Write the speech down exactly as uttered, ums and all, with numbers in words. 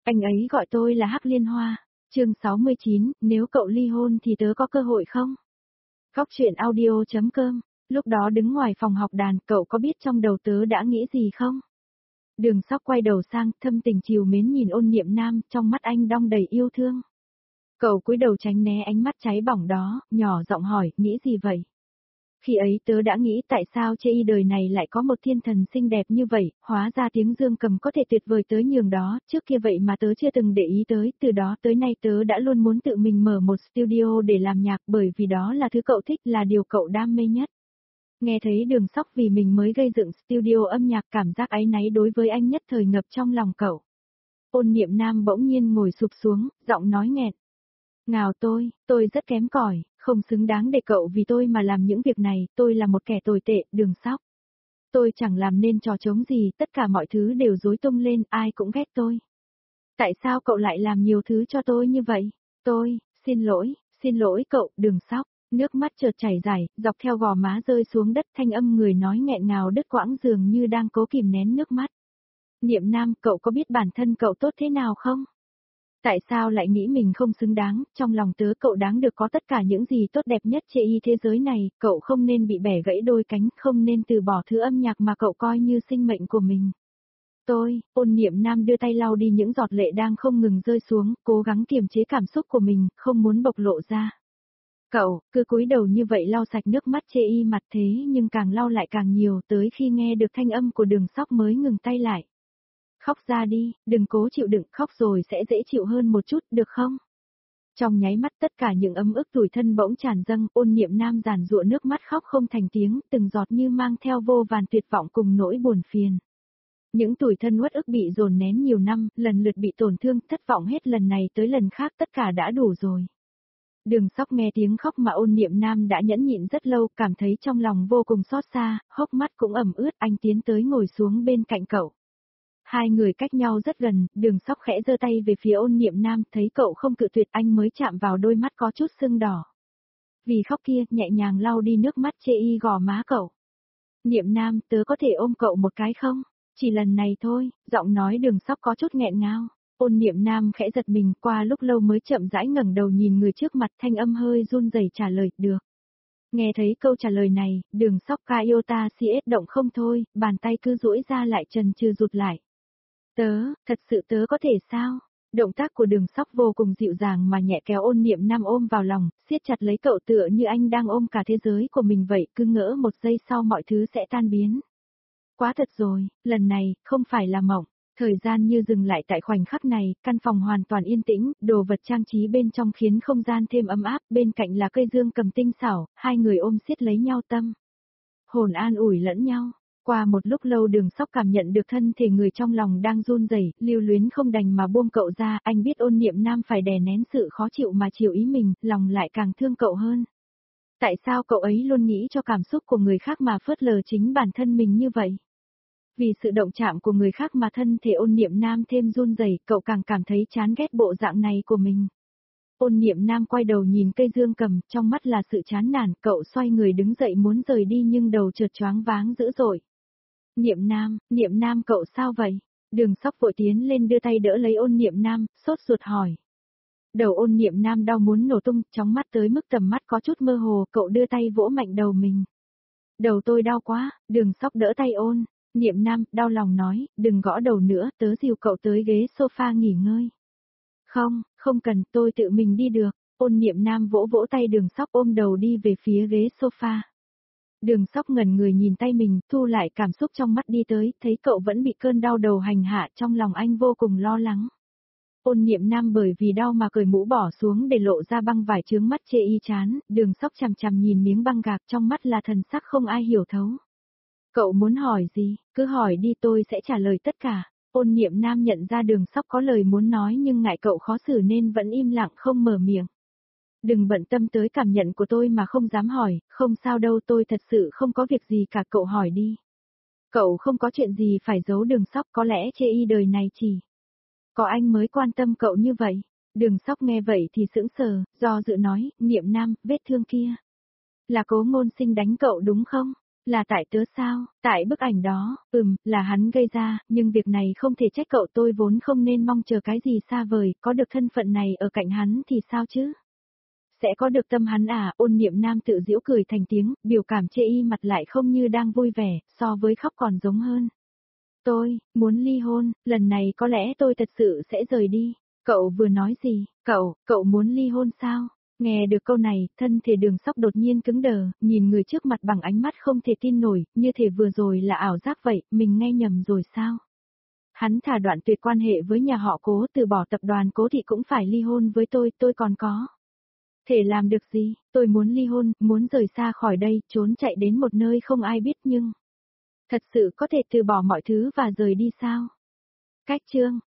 Anh ấy gọi tôi là Hắc Liên Hoa. Chương sáu mươi chín, nếu cậu ly hôn thì tớ có cơ hội không? Góc truyện audio chấm com. Lúc đó đứng ngoài phòng học đàn, cậu có biết trong đầu tớ đã nghĩ gì không? Đường Sóc quay đầu sang, thâm tình trìu mến nhìn Ôn Niệm Nam, trong mắt anh đong đầy yêu thương. Cậu cúi đầu tránh né ánh mắt cháy bỏng đó, nhỏ giọng hỏi, nghĩ gì vậy? Khi ấy tớ đã nghĩ tại sao chê y đời này lại có một thiên thần xinh đẹp như vậy, hóa ra tiếng Dương Cầm có thể tuyệt vời tới nhường đó, trước kia vậy mà tớ chưa từng để ý tới, từ đó tới nay tớ đã luôn muốn tự mình mở một studio để làm nhạc bởi vì đó là thứ cậu thích, là điều cậu đam mê nhất. Nghe thấy Đường Sóc vì mình mới gây dựng studio âm nhạc, cảm giác áy náy đối với anh nhất thời ngập trong lòng cậu. Ôn Niệm Nam bỗng nhiên ngồi sụp xuống, giọng nói nghẹn. Ngào tôi, tôi rất kém cỏi, không xứng đáng để cậu vì tôi mà làm những việc này, tôi là một kẻ tồi tệ, Đường Sóc. Tôi chẳng làm nên trò trống gì, tất cả mọi thứ đều rối tung lên, ai cũng ghét tôi. Tại sao cậu lại làm nhiều thứ cho tôi như vậy? Tôi, xin lỗi, xin lỗi cậu, Đường Sóc. Nước mắt chợt chảy dài, dọc theo gò má rơi xuống đất, thanh âm người nói nghẹn ngào đứt quãng dường như đang cố kìm nén nước mắt. Niệm Nam, cậu có biết bản thân cậu tốt thế nào không? Tại sao lại nghĩ mình không xứng đáng, trong lòng tớ cậu đáng được có tất cả những gì tốt đẹp nhất trên y thế giới này, cậu không nên bị bẻ gãy đôi cánh, không nên từ bỏ thứ âm nhạc mà cậu coi như sinh mệnh của mình. Tôi, Ôn Niệm Nam đưa tay lau đi những giọt lệ đang không ngừng rơi xuống, cố gắng kiềm chế cảm xúc của mình, không muốn bộc lộ ra. Cậu, cứ cúi đầu như vậy lau sạch nước mắt chê y mặt thế nhưng càng lau lại càng nhiều tới khi nghe được thanh âm của Đường Sóc mới ngừng tay lại. Khóc ra đi, đừng cố chịu đựng, khóc rồi sẽ dễ chịu hơn một chút, được không? Trong nháy mắt tất cả những ấm ức tủi thân bỗng tràn dâng, Ôn Niệm Nam giàn giụa nước mắt khóc không thành tiếng, từng giọt như mang theo vô vàn tuyệt vọng cùng nỗi buồn phiền. Những tủi thân uất ức bị dồn nén nhiều năm, lần lượt bị tổn thương, thất vọng hết lần này tới lần khác, tất cả đã đủ rồi. Đường Sóc nghe tiếng khóc mà Ôn Niệm Nam đã nhẫn nhịn rất lâu, cảm thấy trong lòng vô cùng xót xa, hốc mắt cũng ẩm ướt, anh tiến tới ngồi xuống bên cạnh cậu. Hai người cách nhau rất gần, Đường Sóc khẽ giơ tay về phía Ôn Niệm Nam, thấy cậu không cự tuyệt anh mới chạm vào đôi mắt có chút sưng đỏ. Vì khóc kia, nhẹ nhàng lau đi nước mắt chê y gò má cậu. Niệm Nam, tớ có thể ôm cậu một cái không? Chỉ lần này thôi, giọng nói Đường Sóc có chút nghẹn ngào. Ôn Niệm Nam khẽ giật mình, qua lúc lâu mới chậm rãi ngẩng đầu nhìn người trước mặt, thanh âm hơi run rẩy trả lời, được. Nghe thấy câu trả lời này, Đường Sóc ca iota cs động không thôi, bàn tay cứ duỗi ra lại chần chừ rụt lại. Tớ, thật sự tớ có thể sao? Động tác của Đường Sóc vô cùng dịu dàng mà nhẹ kéo Ôn Niệm Nam ôm vào lòng, siết chặt lấy cậu tựa như anh đang ôm cả thế giới của mình vậy, cứ ngỡ một giây sau mọi thứ sẽ tan biến. Quá thật rồi, lần này, không phải là mộng. Thời gian như dừng lại tại khoảnh khắc này, căn phòng hoàn toàn yên tĩnh, đồ vật trang trí bên trong khiến không gian thêm ấm áp, bên cạnh là cây dương cầm tinh xảo, hai người ôm siết lấy nhau tâm. Hồn an ủi lẫn nhau. Qua một lúc lâu Đường Sóc cảm nhận được thân thể người trong lòng đang run rẩy, lưu luyến không đành mà buông cậu ra, anh biết Ôn Niệm Nam phải đè nén sự khó chịu mà chiều ý mình, lòng lại càng thương cậu hơn. Tại sao cậu ấy luôn nghĩ cho cảm xúc của người khác mà phớt lờ chính bản thân mình như vậy? Vì sự động chạm của người khác mà thân thể Ôn Niệm Nam thêm run rẩy, cậu càng cảm thấy chán ghét bộ dạng này của mình. Ôn Niệm Nam quay đầu nhìn cây dương cầm, trong mắt là sự chán nản, cậu xoay người đứng dậy muốn rời đi nhưng đầu chợt choáng váng dữ dội. Niệm Nam, Niệm Nam cậu sao vậy? Đường Sóc vội tiến lên đưa tay đỡ lấy Ôn Niệm Nam, sốt ruột hỏi. Đầu Ôn Niệm Nam đau muốn nổ tung, chóng mắt tới mức tầm mắt có chút mơ hồ, cậu đưa tay vỗ mạnh đầu mình. Đầu tôi đau quá, Đường Sóc đỡ tay Ôn. Niệm Nam, đau lòng nói, đừng gõ đầu nữa, tớ dìu cậu tới ghế sofa nghỉ ngơi. Không, không cần, tôi tự mình đi được. Ôn Niệm Nam vỗ vỗ tay Đường Sóc ôm đầu đi về phía ghế sofa. Đường Sóc ngẩn người nhìn tay mình, thu lại cảm xúc trong mắt đi tới, thấy cậu vẫn bị cơn đau đầu hành hạ, trong lòng anh vô cùng lo lắng. Ôn Niệm Nam bởi vì đau mà cởi mũ bỏ xuống để lộ ra băng vải chướng mắt chê y chán, Đường Sóc chằm chằm nhìn miếng băng gạc trong mắt là thần sắc không ai hiểu thấu. Cậu muốn hỏi gì, cứ hỏi đi tôi sẽ trả lời tất cả. Ôn Niệm Nam nhận ra Đường Sóc có lời muốn nói nhưng ngại cậu khó xử nên vẫn im lặng không mở miệng. Đừng bận tâm tới cảm nhận của tôi mà không dám hỏi, không sao đâu tôi thật sự không có việc gì cả cậu hỏi đi. Cậu không có chuyện gì phải giấu Đường Sóc có lẽ chê y đời này chỉ. Có anh mới quan tâm cậu như vậy. Đường Sóc nghe vậy thì sững sờ, do dự nói, Niệm Nam, vết thương kia. Là Cố Ngôn Sinh đánh cậu đúng không? Là tại tớ sao, tại bức ảnh đó, ừm, là hắn gây ra, nhưng việc này không thể trách cậu, tôi vốn không nên mong chờ cái gì xa vời, có được thân phận này ở cạnh hắn thì sao chứ? Sẽ có được tâm hắn à, ôn niệm nam tự giễu cười thành tiếng, biểu cảm chê y mặt lại không như đang vui vẻ, so với khóc còn giống hơn. Tôi, muốn ly hôn, lần này có lẽ tôi thật sự sẽ rời đi. Cậu vừa nói gì, cậu, cậu muốn ly hôn sao? Nghe được câu này, thân thể Đường Sóc đột nhiên cứng đờ, nhìn người trước mặt bằng ánh mắt không thể tin nổi, như thể vừa rồi là ảo giác vậy, mình nghe nhầm rồi sao? Hắn thả đoạn tuyệt quan hệ với nhà họ Cố, từ bỏ tập đoàn Cố thì cũng phải ly hôn với tôi, tôi còn có thể làm được gì, tôi muốn ly hôn, muốn rời xa khỏi đây, trốn chạy đến một nơi không ai biết nhưng thật sự có thể từ bỏ mọi thứ và rời đi sao? Cách chương